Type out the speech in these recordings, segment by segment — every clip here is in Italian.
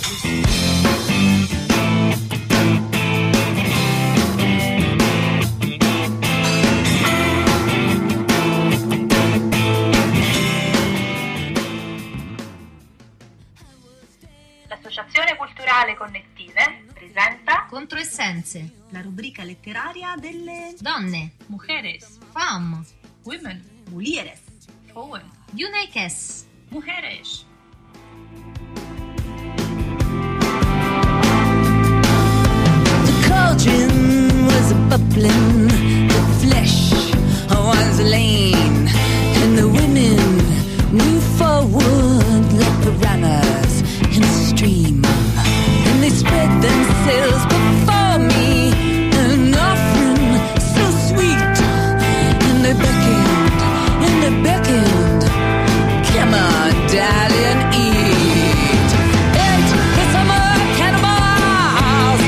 L'Associazione Culturale Connettive presenta Controessenze, la rubrica letteraria delle donne, mujeres, femme, women, mulieres, Frauen, Junekes. mujeres. The cauldron was bubbling, the flesh was lean, and the women moved forward like piranhas in a stream, and they spread themselves before me, an offering so sweet, and they beckoned, come on, darling, eat the summer cannibals,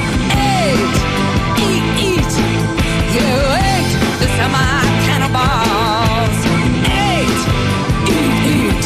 eat, you ate the summer cannibals, eat.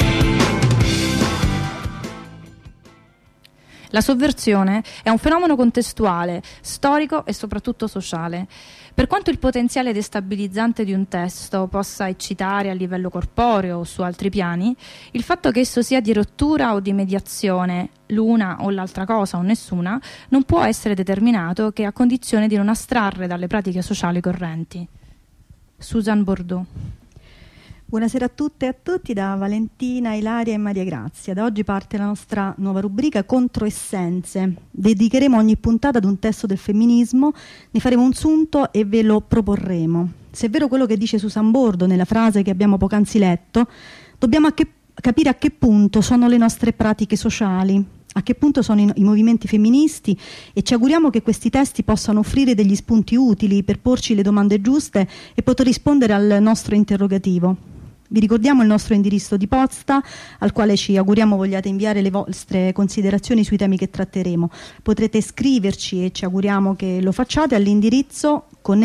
La sovversione è un fenomeno contestuale, storico e soprattutto sociale. Per quanto il potenziale destabilizzante di un testo possa eccitare a livello corporeo o su altri piani, il fatto che esso sia di rottura o di mediazione, l'una o l'altra cosa o nessuna, non può essere determinato che a condizione di non astrarre dalle pratiche sociali correnti. Susan Bordeaux. Buonasera a tutte e a tutti da Valentina, Ilaria e Maria Grazia. Da oggi parte la nostra nuova rubrica Controessenze. Dedicheremo ogni puntata ad un testo del femminismo, ne faremo un sunto e ve lo proporremo. Se è vero quello che dice Susan Bordeaux nella frase che abbiamo poc'anzi letto, dobbiamo capire a che punto sono le nostre pratiche sociali, a che punto sono i movimenti femministi, e ci auguriamo che questi testi possano offrire degli spunti utili per porci le domande giuste e poter rispondere al nostro interrogativo. Vi ricordiamo il nostro indirizzo di posta al quale ci auguriamo vogliate inviare le vostre considerazioni sui temi che tratteremo. Potrete scriverci e ci auguriamo che lo facciate all'indirizzo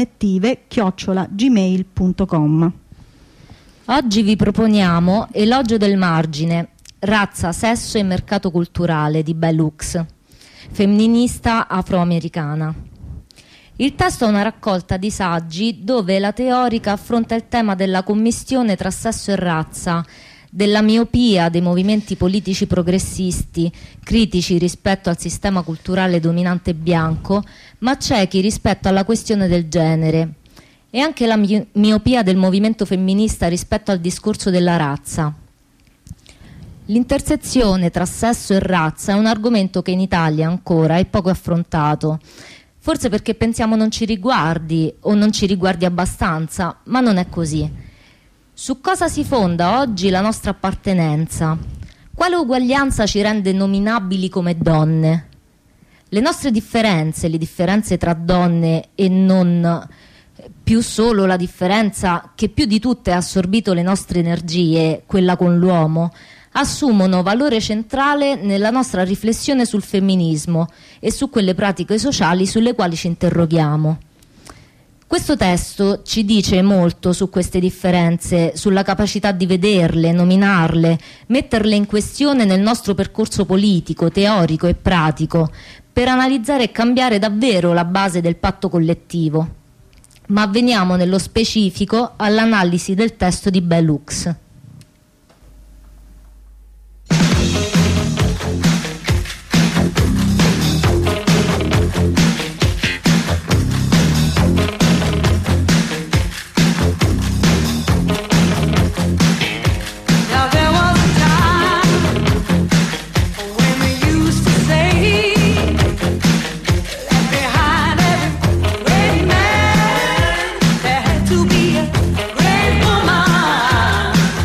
connettive@gmail.com. Oggi vi proponiamo Elogio del margine, razza, sesso e mercato culturale di Bell Hooks, femminista afroamericana. Il testo è una raccolta di saggi dove la teorica affronta il tema della commistione tra sesso e razza, della miopia dei movimenti politici progressisti, critici rispetto al sistema culturale dominante bianco, ma ciechi rispetto alla questione del genere, e anche la miopia del movimento femminista rispetto al discorso della razza. L'intersezione tra sesso e razza è un argomento che in Italia ancora è poco affrontato, forse perché pensiamo non ci riguardi o non ci riguardi abbastanza, ma non è così. Su cosa si fonda oggi la nostra appartenenza? Quale uguaglianza ci rende nominabili come donne? Le nostre differenze, le differenze tra donne e non più solo la differenza che più di tutte ha assorbito le nostre energie, quella con l'uomo, assumono valore centrale nella nostra riflessione sul femminismo e su quelle pratiche sociali sulle quali ci interroghiamo. Questo testo ci dice molto su queste differenze, sulla capacità di vederle, nominarle, metterle in questione nel nostro percorso politico, teorico e pratico, per analizzare e cambiare davvero la base del patto collettivo. Ma veniamo nello specifico all'analisi del testo di Bell Hooks. To be a great woman.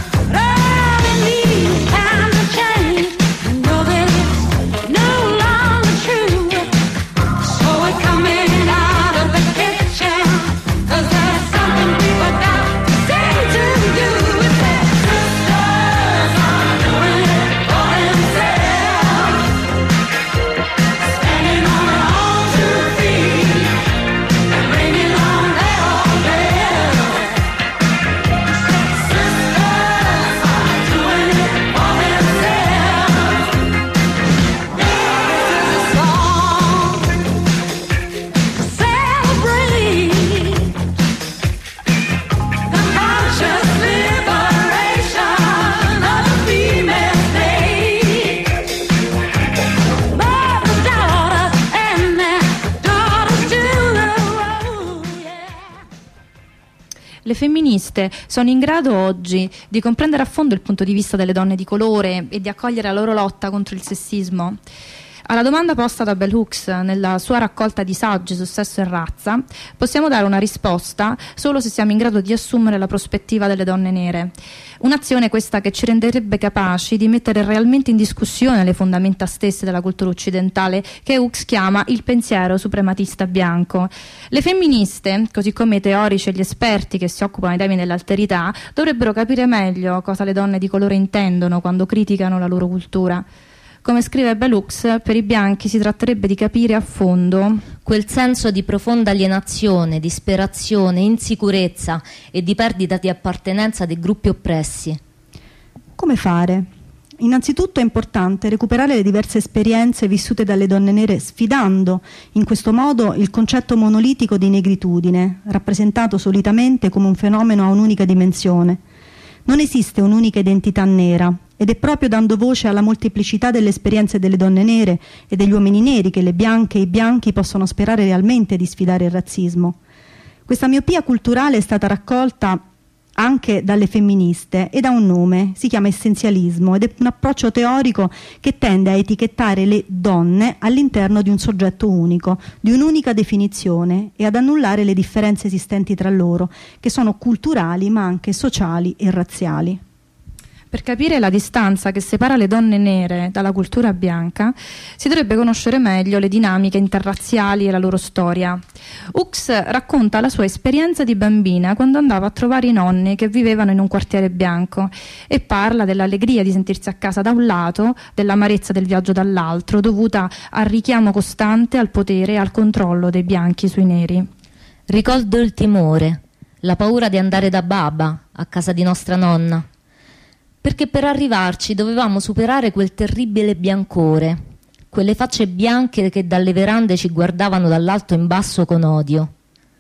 Le femministe sono in grado oggi di comprendere a fondo il punto di vista delle donne di colore e di accogliere la loro lotta contro il sessismo? Alla domanda posta da Bell Hooks nella sua raccolta di saggi su sesso e razza, possiamo dare una risposta solo se siamo in grado di assumere la prospettiva delle donne nere. Un'azione questa che ci renderebbe capaci di mettere realmente in discussione le fondamenta stesse della cultura occidentale, che Hooks chiama il pensiero suprematista bianco. Le femministe, così come i teorici e gli esperti che si occupano dei temi dell'alterità, dovrebbero capire meglio cosa le donne di colore intendono quando criticano la loro cultura. Come scrive Bell Hooks, per i bianchi si tratterebbe di capire a fondo quel senso di profonda alienazione, disperazione, insicurezza e di perdita di appartenenza dei gruppi oppressi. Come fare? Innanzitutto è importante recuperare le diverse esperienze vissute dalle donne nere, sfidando in questo modo il concetto monolitico di negritudine, rappresentato solitamente come un fenomeno a un'unica dimensione. Non esiste un'unica identità nera, ed è proprio dando voce alla molteplicità delle esperienze delle donne nere e degli uomini neri che le bianche e i bianchi possono sperare realmente di sfidare il razzismo. Questa miopia culturale è stata raccolta anche dalle femministe ed ha un nome, si chiama essenzialismo, ed è un approccio teorico che tende a etichettare le donne all'interno di un soggetto unico, di un'unica definizione, e ad annullare le differenze esistenti tra loro, che sono culturali ma anche sociali e razziali. Per capire la distanza che separa le donne nere dalla cultura bianca, si dovrebbe conoscere meglio le dinamiche interrazziali e la loro storia. Hooks racconta la sua esperienza di bambina quando andava a trovare i nonni che vivevano in un quartiere bianco e parla dell'allegria di sentirsi a casa da un lato, dell'amarezza del viaggio dall'altro, dovuta al richiamo costante al potere e al controllo dei bianchi sui neri. Ricordo il timore, la paura di andare da baba, a casa di nostra nonna, perché per arrivarci dovevamo superare quel terribile biancore, quelle facce bianche che dalle verande ci guardavano dall'alto in basso con odio.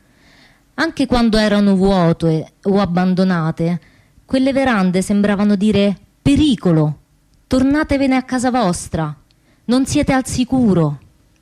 Anche quando erano vuote o abbandonate, quelle verande sembravano dire pericolo, tornatevene a casa vostra, non siete al sicuro.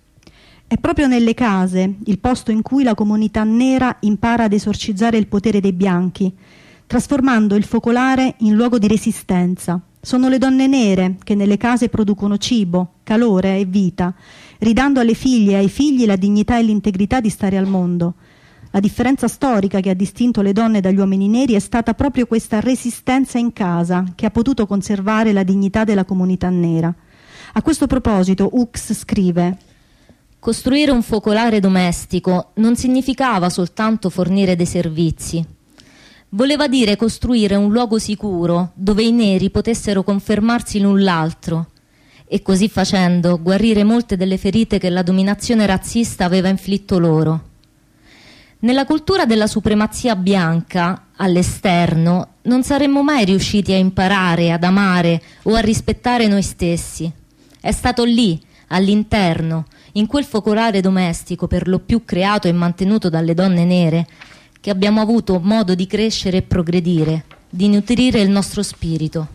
È proprio nelle case il posto in cui la comunità nera impara ad esorcizzare il potere dei bianchi, trasformando il focolare in luogo di resistenza. Sono le donne nere che nelle case producono cibo, calore e vita, ridando alle figlie e ai figli la dignità e l'integrità di stare al mondo. La differenza storica che ha distinto le donne dagli uomini neri è stata proprio questa resistenza in casa che ha potuto conservare la dignità della comunità nera. A questo proposito Hooks scrive: costruire un focolare domestico non significava soltanto fornire dei servizi. Voleva dire costruire un luogo sicuro dove i neri potessero confermarsi l'un l'altro e così facendo guarire molte delle ferite che la dominazione razzista aveva inflitto loro. Nella cultura della supremazia bianca, all'esterno, non saremmo mai riusciti a imparare, ad amare o a rispettare noi stessi. È stato lì, all'interno, in quel focolare domestico per lo più creato e mantenuto dalle donne nere, che abbiamo avuto modo di crescere e progredire, di nutrire il nostro spirito.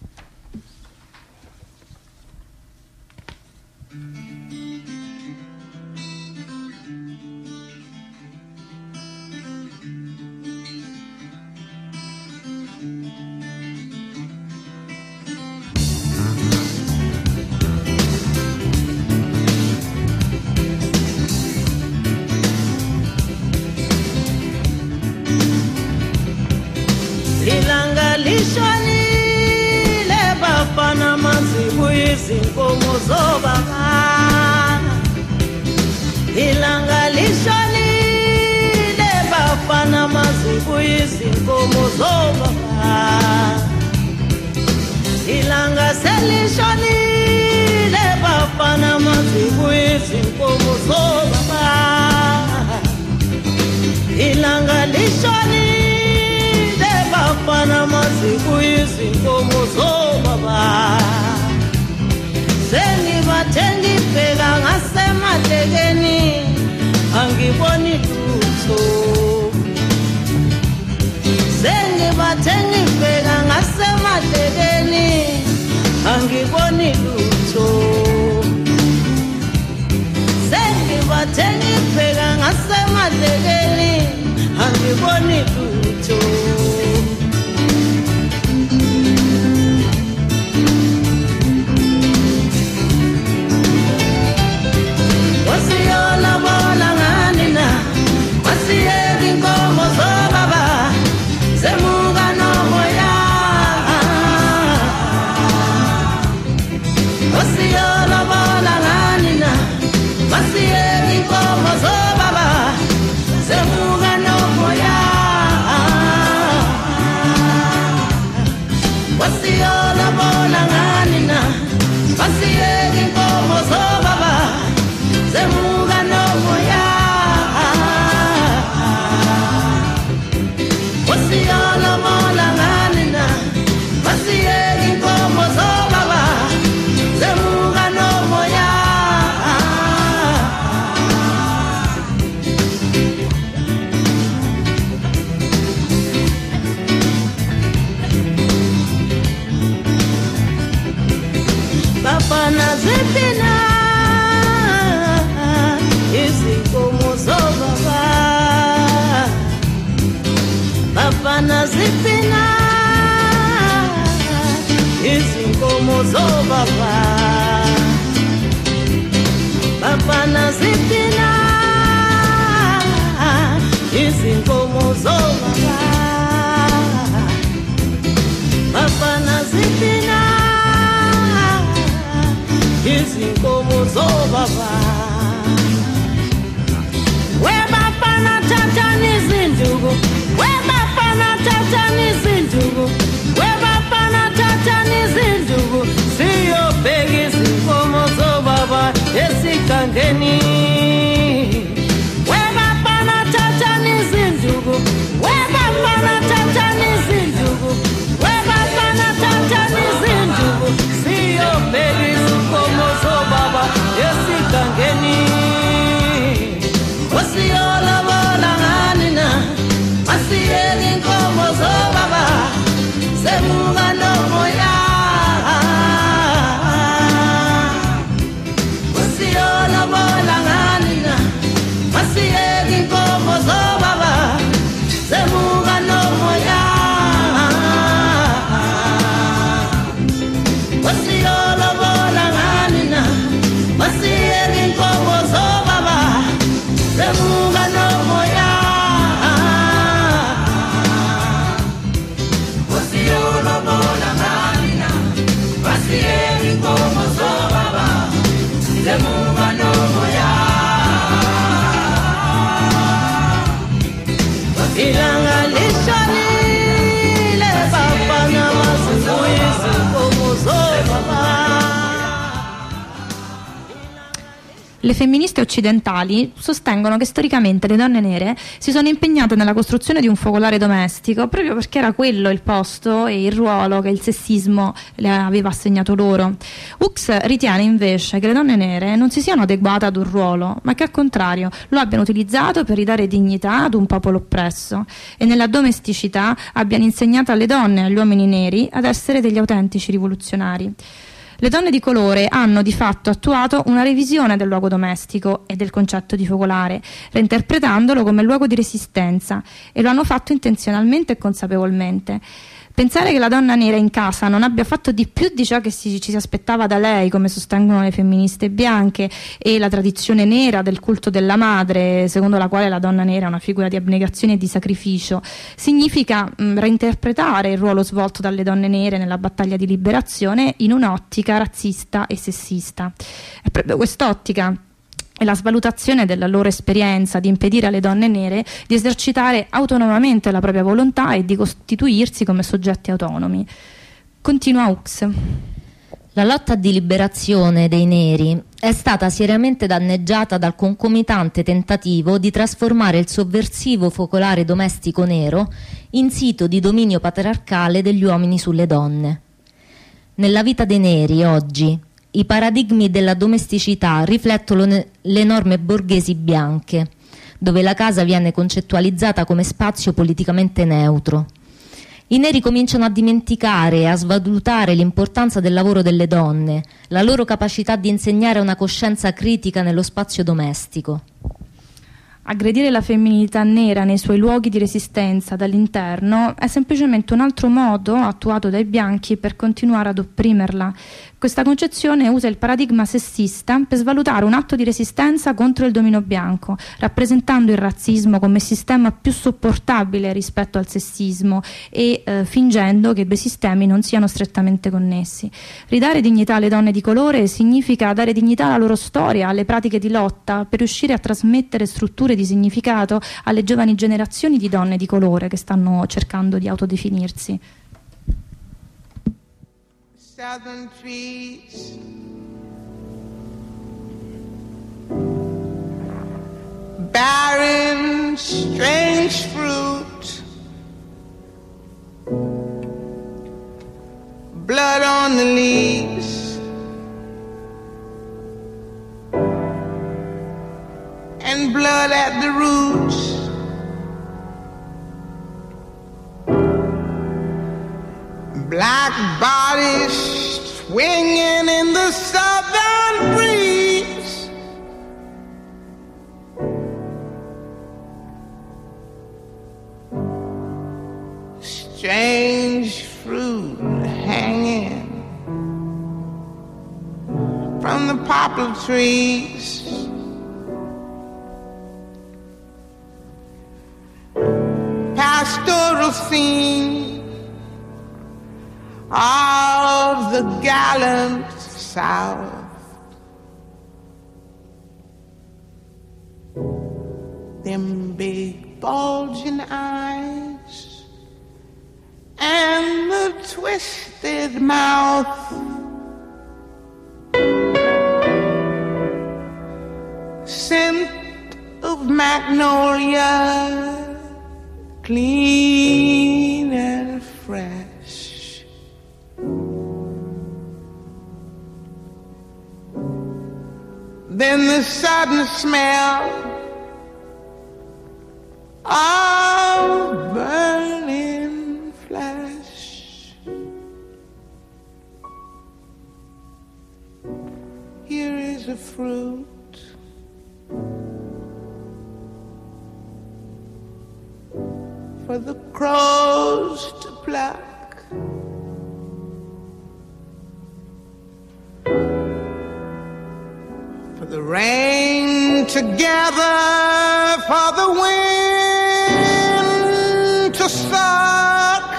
Ilanga lishonile bafana mazibu izinkomo zobaba. Ilanga lishonile bafana mazibu izinkomo zobaba. Ilanga selishonile bafana mazibu izinkomo zobaba. Ilanga lishonile bafana mazibu izinkomo zobaba. Sengibathengi bheka ngasematekeni angiboni lutho. Sengibathengi bheka ngasematekeni angiboni lutho. Sengibathengi bheka ngasematekeni angiboni lutho. masiyeke inkomo zobaba zemuka nomoya wasiyolobola ngani na masiyeke inkomo zobaba zemuka nomoya wasiyolobola ngani na masiyeke inkomo zobaba zemuka nomoya bafana zipina izinkomo zobaba bafana zipina izinkomo zobaba bafana zipina izinkomo zobaba bafana zipina izinkomo zobaba webafana thathani izinduku webafana thathani izinduku webafana thathani izinduku siyobheka izinkomo zobaba esigangeni webafana thathani izinduku webafana thathani izinduku webafana thathani izinduku siyobheka izinkomo zobaba esigangeni wasiyolobola ngani na masiyeke inkomo zobaba zemuka nomoya wasiyolobola ngani na masiyeke inkomo zobaba zemuka nomoya wasiyolobola ngani na masiyeke inkomo zobaba zemuka nomoya wasiyolobola ngani na masiyeke inkomo zobaba zemuka nomoya ilanga lishonile bafana bazibuye izinkomo zobaba. Le femministe occidentali sostengono che storicamente le donne nere si sono impegnate nella costruzione di un focolare domestico proprio perché era quello il posto e il ruolo che il sessismo le aveva assegnato loro. Hooks ritiene invece che le donne nere non si siano adeguate ad un ruolo, ma che al contrario lo abbiano utilizzato per ridare dignità ad un popolo oppresso e nella domesticità abbiano insegnato alle donne e agli uomini neri ad essere degli autentici rivoluzionari. Le donne di colore hanno di fatto attuato una revisione del luogo domestico e del concetto di focolare, reinterpretandolo come luogo di resistenza, e lo hanno fatto intenzionalmente e consapevolmente. Pensare che la donna nera in casa non abbia fatto di più di ciò che ci si aspettava da lei, come sostengono le femministe bianche, e la tradizione nera del culto della madre, secondo la quale la donna nera è una figura di abnegazione e di sacrificio, significa reinterpretare il ruolo svolto dalle donne nere nella battaglia di liberazione in un'ottica razzista e sessista. È proprio quest'ottica e la svalutazione della loro esperienza di impedire alle donne nere di esercitare autonomamente la propria volontà e di costituirsi come soggetti autonomi. Continua Hooks. La lotta di liberazione dei neri è stata seriamente danneggiata dal concomitante tentativo di trasformare il sovversivo focolare domestico nero in sito di dominio patriarcale degli uomini sulle donne. Nella vita dei neri oggi i paradigmi della domesticità riflettono le norme borghesi bianche, dove la casa viene concettualizzata come spazio politicamente neutro. I neri cominciano a dimenticare e a svalutare l'importanza del lavoro delle donne, la loro capacità di insegnare una coscienza critica nello spazio domestico. Aggredire la femminilità nera nei suoi luoghi di resistenza dall'interno è semplicemente un altro modo attuato dai bianchi per continuare ad opprimerla. Questa concezione usa il paradigma sessista per svalutare un atto di resistenza contro il dominio bianco, rappresentando il razzismo come sistema più sopportabile rispetto al sessismo e fingendo che i due sistemi non siano strettamente connessi. Ridare dignità alle donne di colore significa dare dignità alla loro storia, alle pratiche di lotta, per riuscire a trasmettere strutture di significato alle giovani generazioni di donne di colore che stanno cercando di autodefinirsi. Southern trees, barren, strange fruit, blood on the leaves, and blood at the roots. Black bodies swinging in the southern breeze. Strange fruit hanging from the poplar trees. Pastoral scene of the gallant South. Them big bulging eyes and the twisted mouth. Scent of magnolia, clean and fresh. Then the sudden smell of burning flesh. Here is a fruit for the crows to pluck. For the rain to gather, for the wind to suck,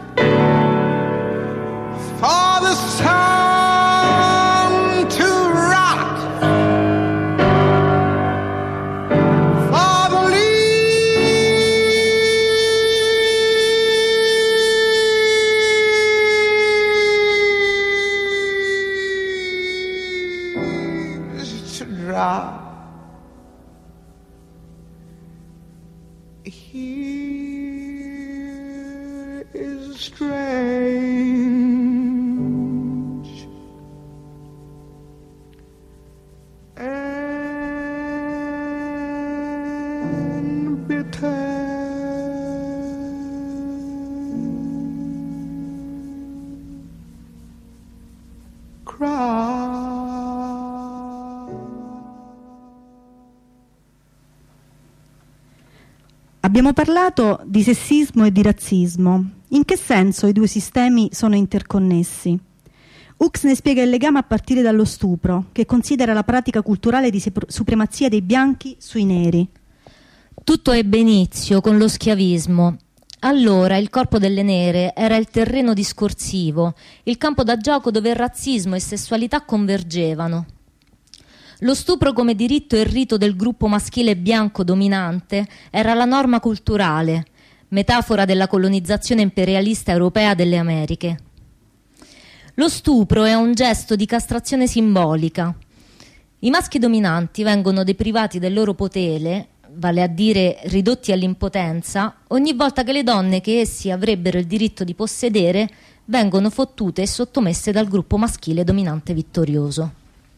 for the sun to rot, for the leaves to drop. Here is strange and bitter cry. Abbiamo parlato di sessismo e di razzismo. In che senso i due sistemi sono interconnessi? Hooks ne spiega il legame a partire dallo stupro, che considera la pratica culturale di supremazia dei bianchi sui neri. Tutto ebbe inizio con lo schiavismo. Allora il corpo delle nere era il terreno discorsivo, il campo da gioco dove razzismo e sessualità convergevano. Lo stupro come diritto e rito del gruppo maschile bianco dominante era la norma culturale, metafora della colonizzazione imperialista europea delle Americhe. Lo stupro è un gesto di castrazione simbolica. I maschi dominanti vengono deprivati del loro potere, vale a dire ridotti all'impotenza, ogni volta che le donne che essi avrebbero il diritto di possedere vengono fottute e sottomesse dal gruppo maschile dominante vittorioso.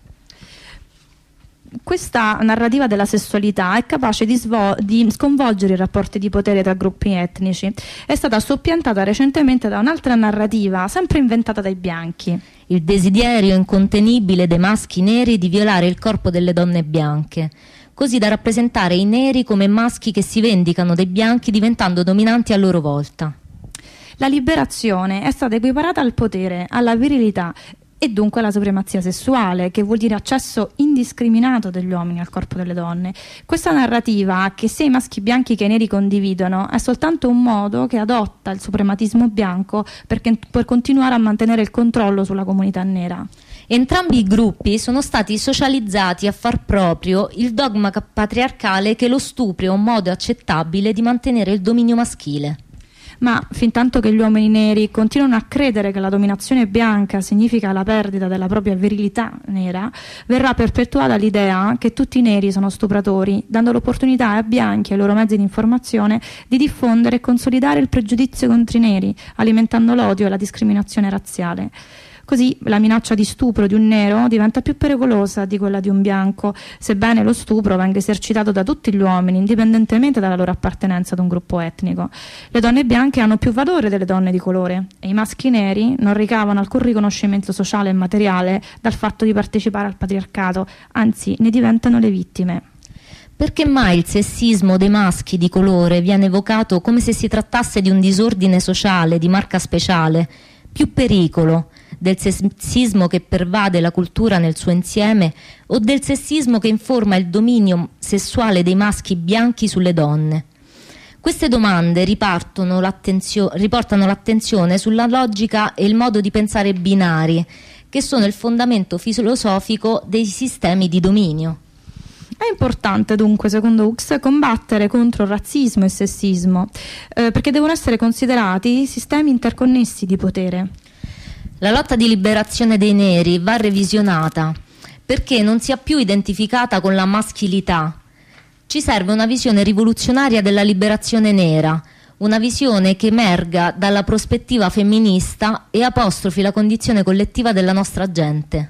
Questa narrativa della sessualità è capace di sconvolgere i rapporti di potere tra gruppi etnici. È stata soppiantata recentemente da un'altra narrativa, sempre inventata dai bianchi. Il desiderio incontenibile dei maschi neri di violare il corpo delle donne bianche. così da rappresentare i neri come maschi che si vendicano dei bianchi diventando dominanti a loro volta. La liberazione è stata equiparata al potere, alla virilità e dunque alla supremazia sessuale, che vuol dire accesso indiscriminato degli uomini al corpo delle donne. Questa narrativa, che sia i maschi bianchi che i neri condividono, è soltanto un modo che adotta il suprematismo bianco per continuare a mantenere il controllo sulla comunità nera. Entrambi i gruppi sono stati socializzati a far proprio il dogma patriarcale che lo stupro è un modo accettabile di mantenere il dominio maschile. Ma fintanto che gli uomini neri continuano a credere che la dominazione bianca significa la perdita della propria virilità nera, verrà perpetuata l'idea che tutti i neri sono stupratori, dando l'opportunità ai bianchi e ai loro mezzi di informazione di diffondere e consolidare il pregiudizio contro i neri, alimentando l'odio e la discriminazione razziale. Così la minaccia di stupro di un nero diventa più pericolosa di quella di un bianco, sebbene lo stupro venga esercitato da tutti gli uomini, indipendentemente dalla loro appartenenza ad un gruppo etnico. Le donne bianche hanno più valore delle donne di colore e i maschi neri non ricavano alcun riconoscimento sociale e materiale dal fatto di partecipare al patriarcato, anzi ne diventano le vittime. Perché mai il sessismo dei maschi di colore viene evocato come se si trattasse di un disordine sociale di marca speciale, più pericolo del sessismo che pervade la cultura nel suo insieme o del sessismo che informa il dominio sessuale dei maschi bianchi sulle donne? Queste domande riportano l'attenzione sulla logica e il modo di pensare binari, che sono il fondamento filosofico dei sistemi di dominio. È importante dunque, secondo Hooks, combattere contro razzismo e sessismo, perché devono essere considerati sistemi interconnessi di potere. La lotta di liberazione dei neri va revisionata perché non sia più identificata con la maschilità. Ci serve una visione rivoluzionaria della liberazione nera, una visione che emerga dalla prospettiva femminista e apostrofi la condizione collettiva della nostra gente.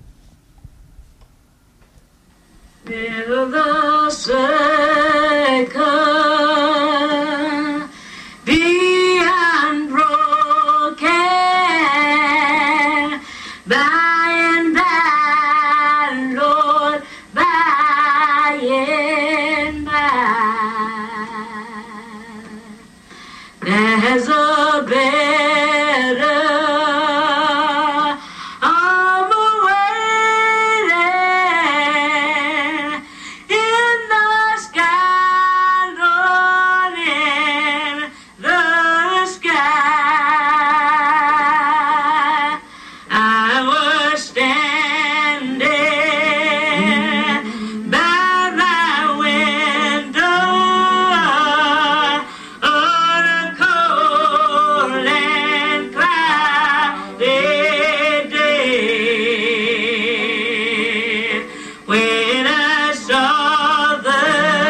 There's a better arm awaiting in the sky, Lord, in the sky. I was standing by my window on a cold and cloudy day when I saw the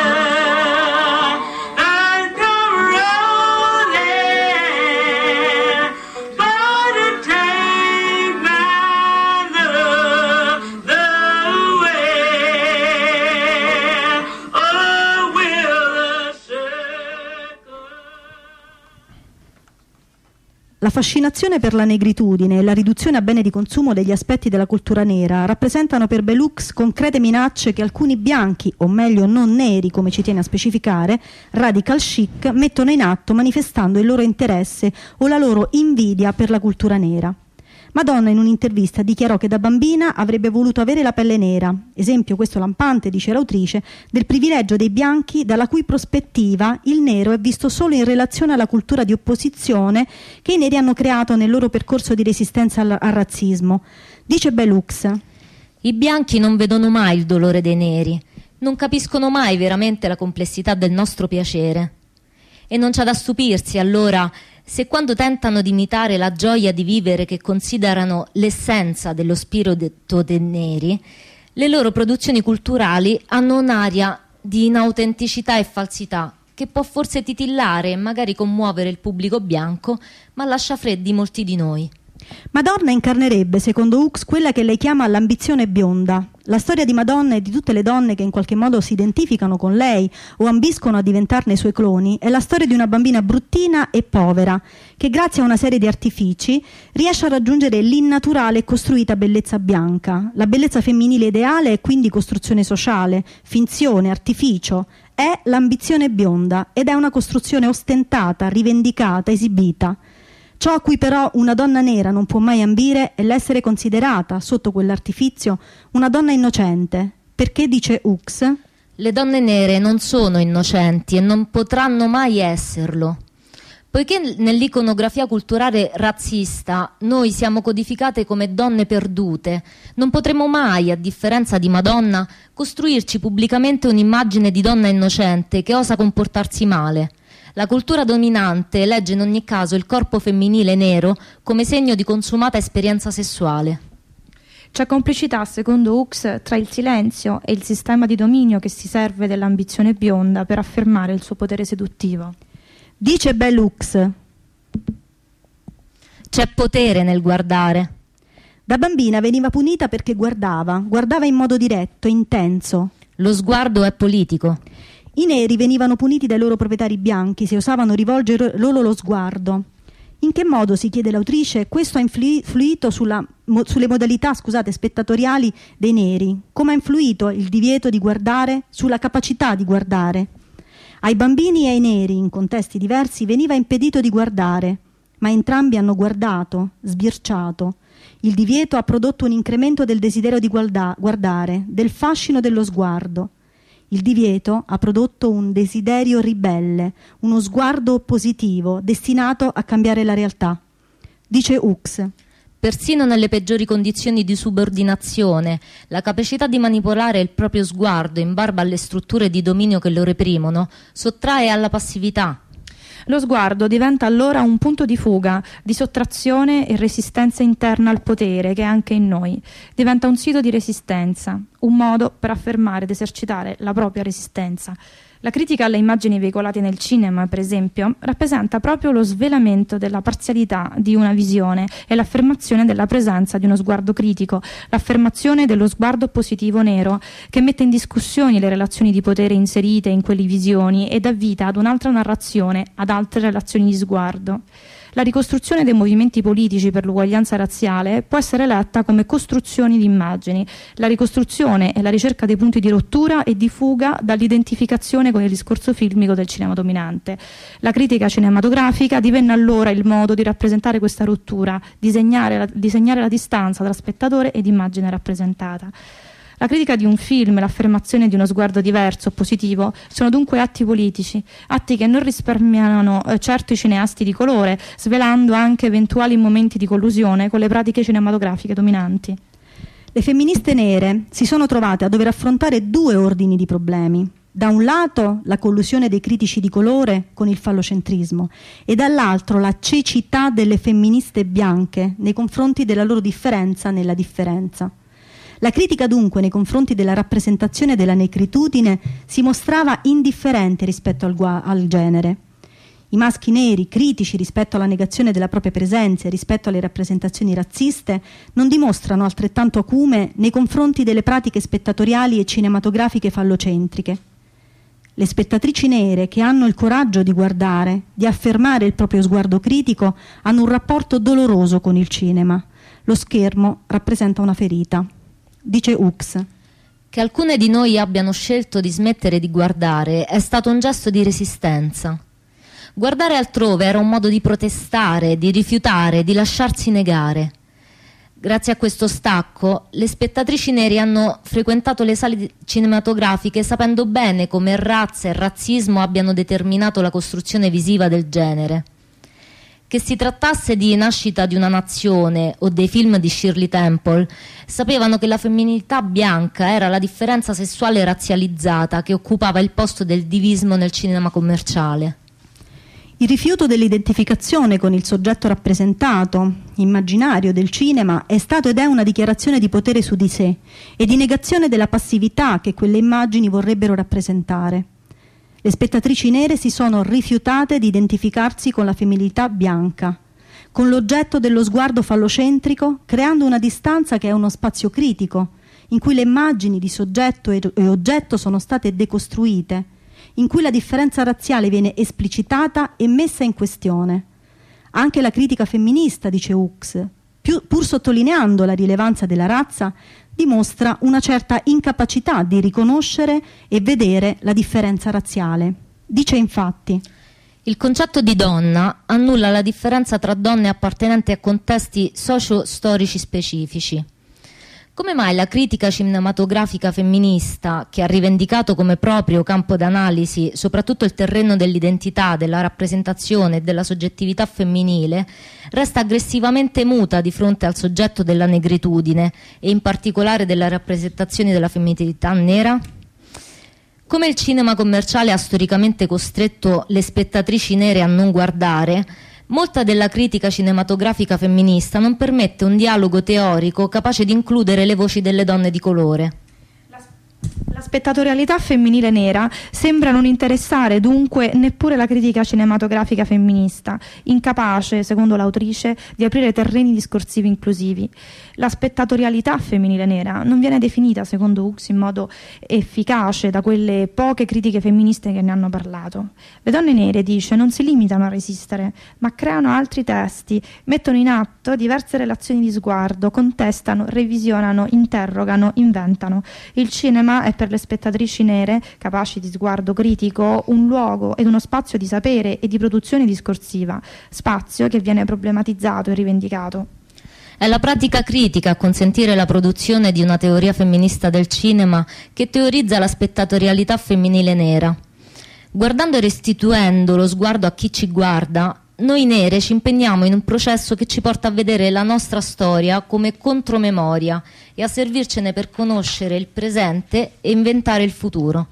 earth come rolling, but to take my love the way, oh, will the circle. La fascinazione per la negritudine e la riduzione a bene di consumo degli aspetti della cultura nera rappresentano per Bell Hooks concrete minacce che alcuni bianchi, o meglio non neri come ci tiene a specificare, radical chic, mettono in atto manifestando il loro interesse o la loro invidia per la cultura nera. Madonna in un'intervista dichiarò che da bambina avrebbe voluto avere la pelle nera, esempio questo lampante, dice l'autrice, del privilegio dei bianchi dalla cui prospettiva il nero è visto solo in relazione alla cultura di opposizione che i neri hanno creato nel loro percorso di resistenza al razzismo. Dice Bell Hooks: I bianchi non vedono mai il dolore dei neri, non capiscono mai veramente la complessità del nostro piacere. E non c'è da stupirsi allora se quando tentano di imitare la gioia di vivere che considerano l'essenza dello spirito dei neri, le loro produzioni culturali hanno un'aria di inautenticità e falsità che può forse titillare e magari commuovere il pubblico bianco, ma lascia freddi molti di noi. Madonna incarnerebbe, secondo Hooks, quella che lei chiama l'ambizione bionda. La storia di Madonna e di tutte le donne che in qualche modo si identificano con lei o ambiscono a diventarne i suoi cloni è la storia di una bambina bruttina e povera che grazie a una serie di artifici riesce a raggiungere l'innaturale e costruita bellezza bianca. La bellezza femminile ideale è quindi costruzione sociale, finzione, artificio. È l'ambizione bionda ed è una costruzione ostentata, rivendicata, esibita. Ciò a cui però una donna nera non può mai ambire è l'essere considerata, sotto quell'artifizio, una donna innocente. Perché, dice Hooks, le donne nere non sono innocenti e non potranno mai esserlo. Poiché nell'iconografia culturale razzista noi siamo codificate come donne perdute, non potremo mai, a differenza di Madonna, costruirci pubblicamente un'immagine di donna innocente che osa comportarsi male. La cultura dominante legge in ogni caso il corpo femminile nero come segno di consumata esperienza sessuale. C'è complicità, secondo Hooks, tra il silenzio e il sistema di dominio che si serve dell'ambizione bionda per affermare il suo potere seduttivo. Dice Bell Hooks, c'è potere nel guardare. Da bambina veniva punita perché guardava in modo diretto, intenso. Lo sguardo è politico. I neri venivano puniti dai loro proprietari bianchi se osavano rivolgere loro lo sguardo. In che modo, si chiede l'autrice, questo ha influito sulle modalità spettatoriali dei neri? Come ha influito il divieto di guardare sulla capacità di guardare? Ai bambini e ai neri, in contesti diversi, veniva impedito di guardare, ma entrambi hanno guardato, sbirciato. Il divieto ha prodotto un incremento del desiderio di guardare, del fascino dello sguardo. Il divieto ha prodotto un desiderio ribelle, uno sguardo oppositivo, destinato a cambiare la realtà. Dice Hooks, persino nelle peggiori condizioni di subordinazione, la capacità di manipolare il proprio sguardo in barba alle strutture di dominio che lo reprimono sottrae alla passività. Lo sguardo diventa allora un punto di fuga, di sottrazione e resistenza interna al potere che è anche in noi. Diventa un sito di resistenza, un modo per affermare ed esercitare la propria resistenza. La critica alle immagini veicolate nel cinema, per esempio, rappresenta proprio lo svelamento della parzialità di una visione e l'affermazione della presenza di uno sguardo critico, l'affermazione dello sguardo positivo nero, che mette in discussione le relazioni di potere inserite in quelle visioni e dà vita ad un'altra narrazione, ad altre relazioni di sguardo. La ricostruzione dei movimenti politici per l'uguaglianza razziale può essere letta come costruzioni di immagini. La ricostruzione è la ricerca dei punti di rottura e di fuga dall'identificazione con il discorso filmico del cinema dominante. La critica cinematografica divenne allora il modo di rappresentare questa rottura, disegnare la distanza tra spettatore ed immagine rappresentata. La critica di un film, l'affermazione di uno sguardo diverso, positivo, sono dunque atti politici, atti che non risparmiano certo i cineasti di colore, svelando anche eventuali momenti di collusione con le pratiche cinematografiche dominanti. Le femministe nere si sono trovate a dover affrontare due ordini di problemi. Da un lato la collusione dei critici di colore con il fallocentrismo e dall'altro la cecità delle femministe bianche nei confronti della loro differenza nella differenza. La critica dunque nei confronti della rappresentazione della negritudine si mostrava indifferente rispetto al genere. I maschi neri, critici rispetto alla negazione della propria presenza e rispetto alle rappresentazioni razziste, non dimostrano altrettanto acume nei confronti delle pratiche spettatoriali e cinematografiche fallocentriche. Le spettatrici nere che hanno il coraggio di guardare, di affermare il proprio sguardo critico, hanno un rapporto doloroso con il cinema. Lo schermo rappresenta una ferita. Dice Hooks, che alcune di noi abbiano scelto di smettere di guardare è stato un gesto di resistenza. Guardare altrove era un modo di protestare, di rifiutare, di lasciarsi negare. Grazie a questo stacco, le spettatrici nere hanno frequentato le sale cinematografiche sapendo bene come razza e razzismo abbiano determinato la costruzione visiva del genere. Che si trattasse di Nascita di una nazione o dei film di Shirley Temple, sapevano che la femminilità bianca era la differenza sessuale razzializzata che occupava il posto del divismo nel cinema commerciale. Il rifiuto dell'identificazione con il soggetto rappresentato, immaginario del cinema, è stato ed è una dichiarazione di potere su di sé e di negazione della passività che quelle immagini vorrebbero rappresentare. Le spettatrici nere si sono rifiutate di identificarsi con la femminilità bianca. con l'oggetto dello sguardo fallocentrico, creando una distanza che è uno spazio critico, in cui le immagini di soggetto e oggetto sono state decostruite, in cui la differenza razziale viene esplicitata e messa in questione. Anche la critica femminista, dice Hooks, pur sottolineando la rilevanza della razza, dimostra una certa incapacità di riconoscere e vedere la differenza razziale. Dice infatti: il concetto di donna annulla la differenza tra donne appartenenti a contesti socio-storici specifici. Come mai la critica cinematografica femminista, che ha rivendicato come proprio campo d'analisi soprattutto il terreno dell'identità, della rappresentazione e della soggettività femminile, resta aggressivamente muta di fronte al soggetto della negritudine e in particolare della rappresentazione della femminilità nera? Come il cinema commerciale ha storicamente costretto le spettatrici nere a non guardare, molta della critica cinematografica femminista non permette un dialogo teorico capace di includere le voci delle donne di colore. La spettatorialità femminile nera sembra non interessare dunque neppure la critica cinematografica femminista, incapace, secondo l'autrice, di aprire terreni discorsivi inclusivi. La spettatorialità femminile nera non viene definita, secondo Hooks, in modo efficace da quelle poche critiche femministe che ne hanno parlato. Le donne nere, dice, non si limitano a resistere, ma creano altri testi, mettono in atto diverse relazioni di sguardo, contestano, revisionano, interrogano, inventano. Il cinema è per le spettatrici nere, capaci di sguardo critico, un luogo ed uno spazio di sapere e di produzione discorsiva, spazio che viene problematizzato e rivendicato. È la pratica critica a consentire la produzione di una teoria femminista del cinema che teorizza la spettatorialità femminile nera. Guardando e restituendo lo sguardo a chi ci guarda, noi nere ci impegniamo in un processo che ci porta a vedere la nostra storia come contromemoria e a servircene per conoscere il presente e inventare il futuro.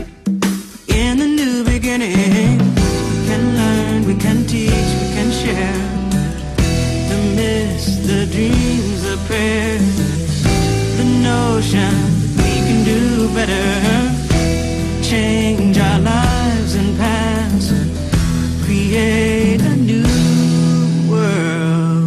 In the new beginning, we can learn, we can teach, we can share. nation. We can do better. Change our lives and paths. Create a new world.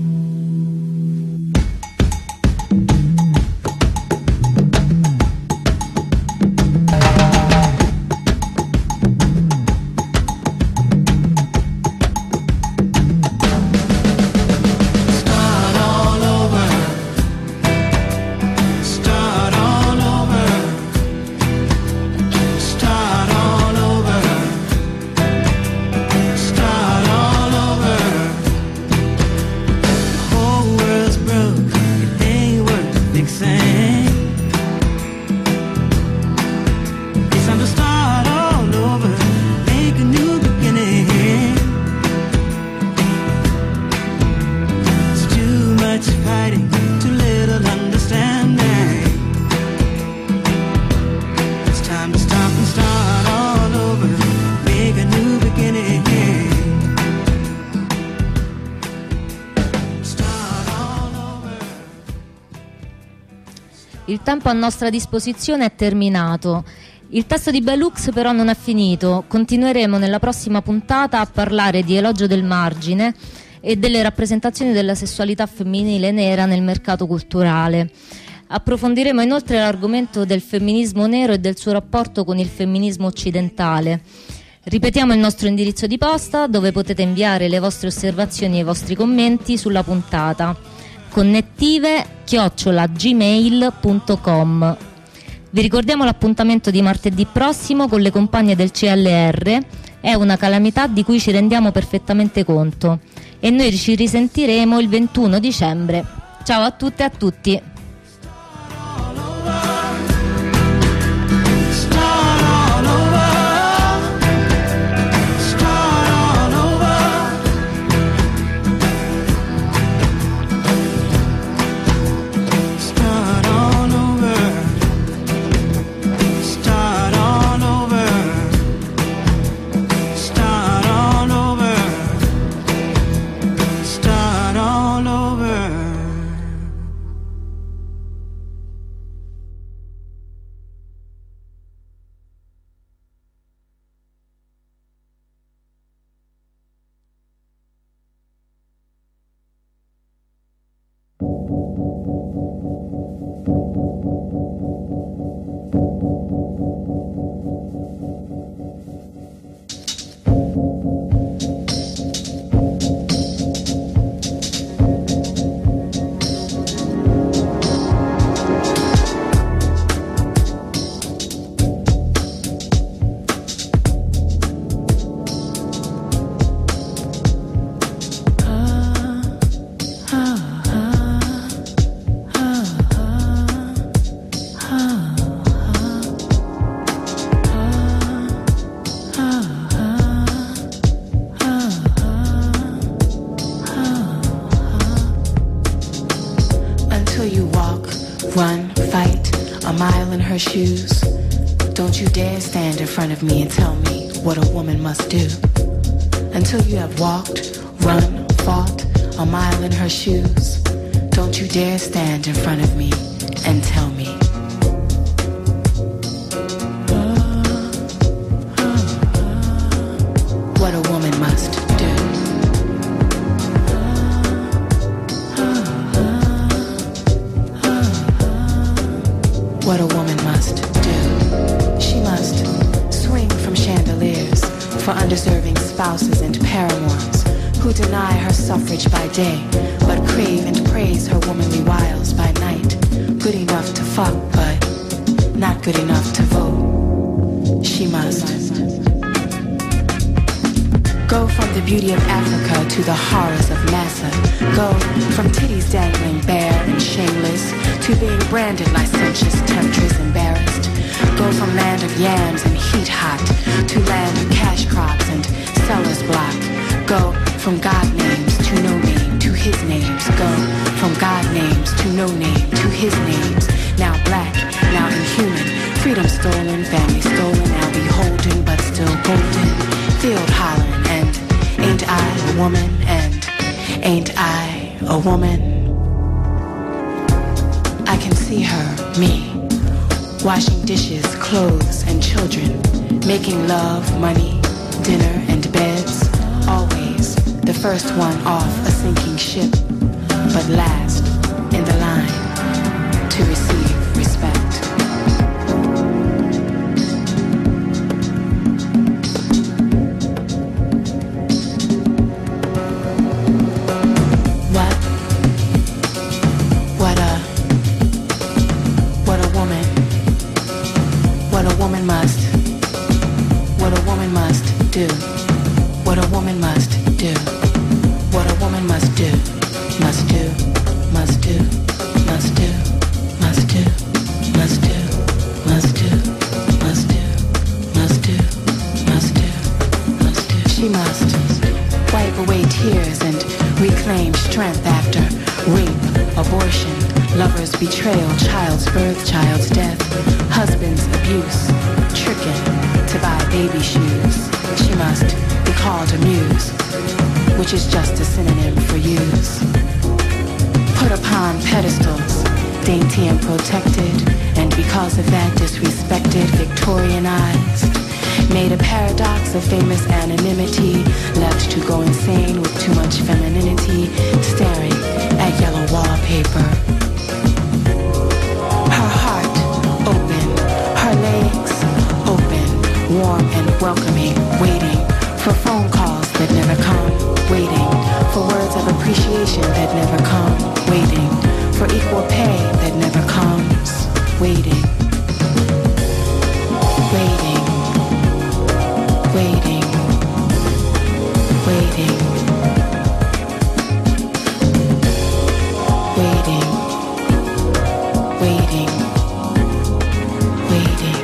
Il tempo a nostra disposizione è terminato. Il testo di Bellux però non è finito. Continueremo nella prossima puntata a parlare di Elogio del margine e delle rappresentazioni della sessualità femminile nera nel mercato culturale. Approfondiremo inoltre l'argomento del femminismo nero e del suo rapporto con il femminismo occidentale. Ripetiamo il nostro indirizzo di posta dove potete inviare le vostre osservazioni e i vostri commenti sulla puntata: connettive@gmail.com. Vi ricordiamo l'appuntamento di martedì prossimo con le compagne del CLR. È una calamità di cui ci rendiamo perfettamente conto e noi ci risentiremo il 21 dicembre. Ciao a tutte e a tutti. Her shoes. Don't you dare stand in front of me and tell me what a woman must do. Until you have walked, run, fought a mile in her shoes. Don't you dare stand in front of me and tell me. What a woman must do. What a woman must do. She must swing from chandeliers for undeserving spouses and paramours who deny her suffrage by day, but crave and praise her womanly wiles by night. Good enough to fuck, but not good enough to vote. She must go from the beauty of Africa to the horrors of Massa. Go from titties dangling bare and shameless to being branded licentious, temptress, embarrassed. Go from land of yams and heat hot to land of cash crops and seller's block. Go from God names to no name to his names. Go from God names to no name to his names. Now black, now inhuman. Freedom stolen, family stolen, now beholden but still golden. Field hollering and ain't I a woman and ain't I a woman? I can see see her, me, washing dishes, clothes, and children, making love, money, dinner, and beds, always the first one off a sinking ship, but last in the line to receive respect. Do what a woman must do, what a woman must do, must do, must do, must do, must do, must do, must do, must do, must do, must do, must do. She must wipe away tears and reclaim strength after rape, abortion, lover's betrayal, child's birth, child's death, husband's abuse, tricking to buy baby shoes. She must be called a muse, which is just a synonym for use. Put upon pedestals, dainty and protected, and because of that disrespected, Victorianized, made a paradox of famous anonymity, left to go insane with too much femininity, staring at yellow wallpaper. Her heart open, her legs open, warm and welcoming, waiting for phone calls that never come, waiting for words of appreciation that never come, waiting for equal pay that never comes, waiting, waiting, waiting, waiting, waiting, waiting, waiting.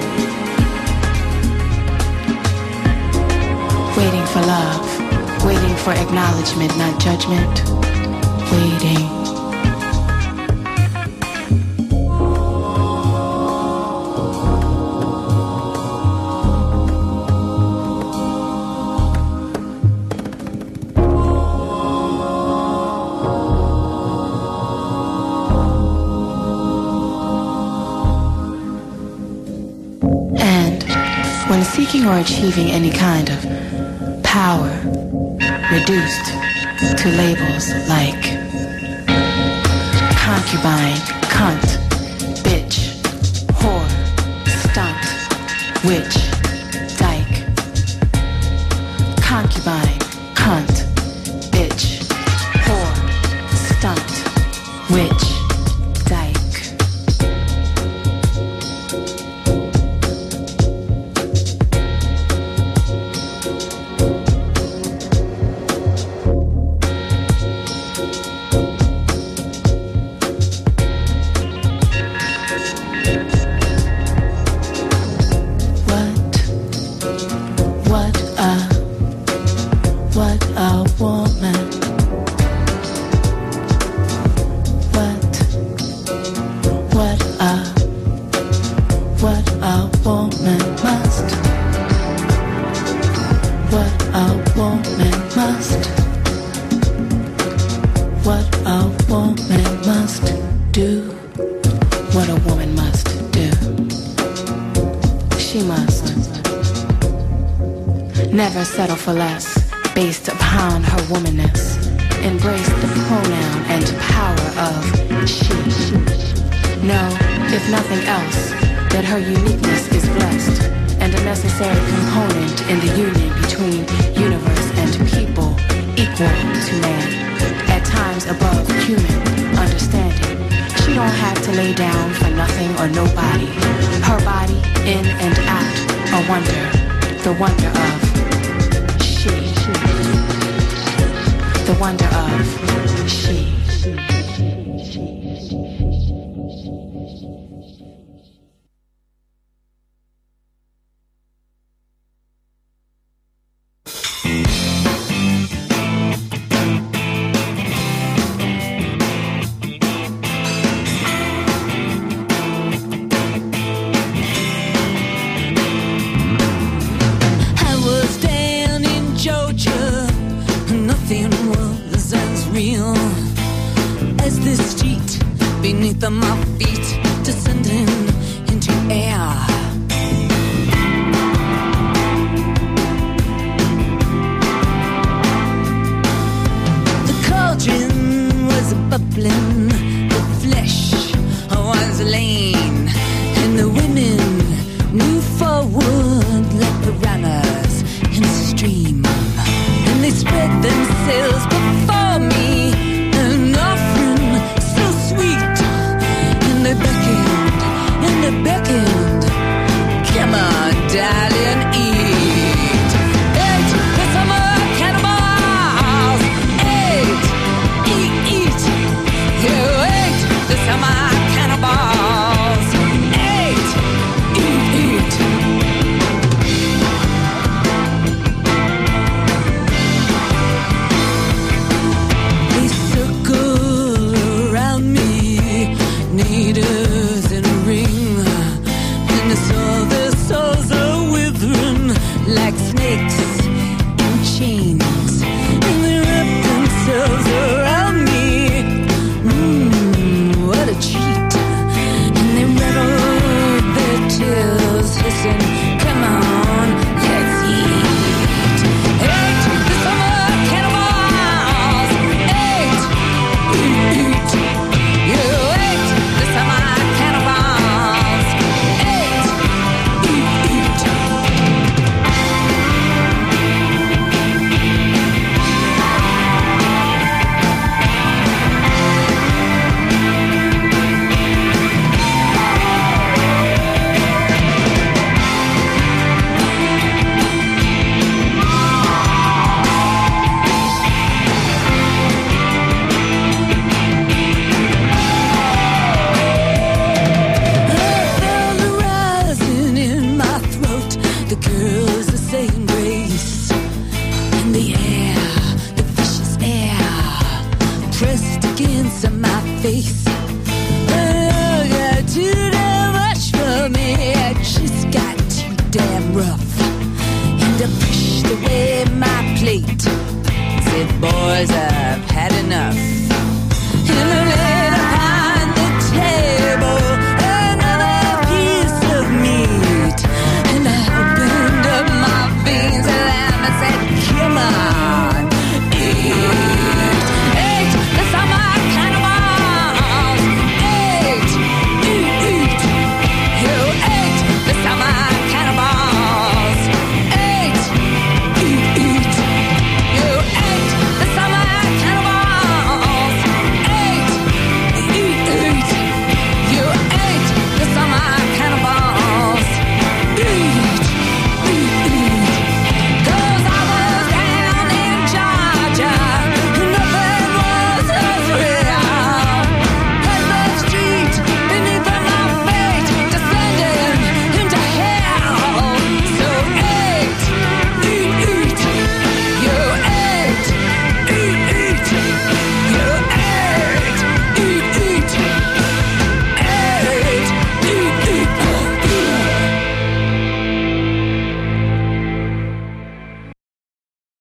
Waiting for love, waiting for acknowledgement, not judgment, waiting. And when seeking or achieving any kind of power reduced to labels like concubine, cunt, bitch, whore, stunt, witch, dyke. Concubine, cunt, bitch, whore, stunt, witch, dyke. What a woman. What a woman must. What a woman must. What a woman must do. What a woman must do. She must never settle for less based upon her womanness. Embrace the pronoun and power of she. Know, if nothing else, that her uniqueness is blessed and a necessary component in the union between universe and people, equal to man, at times above human understanding. She don't have to lay down for nothing or nobody. Her body, in and out, a wonder, the wonder of she. The wonder of she.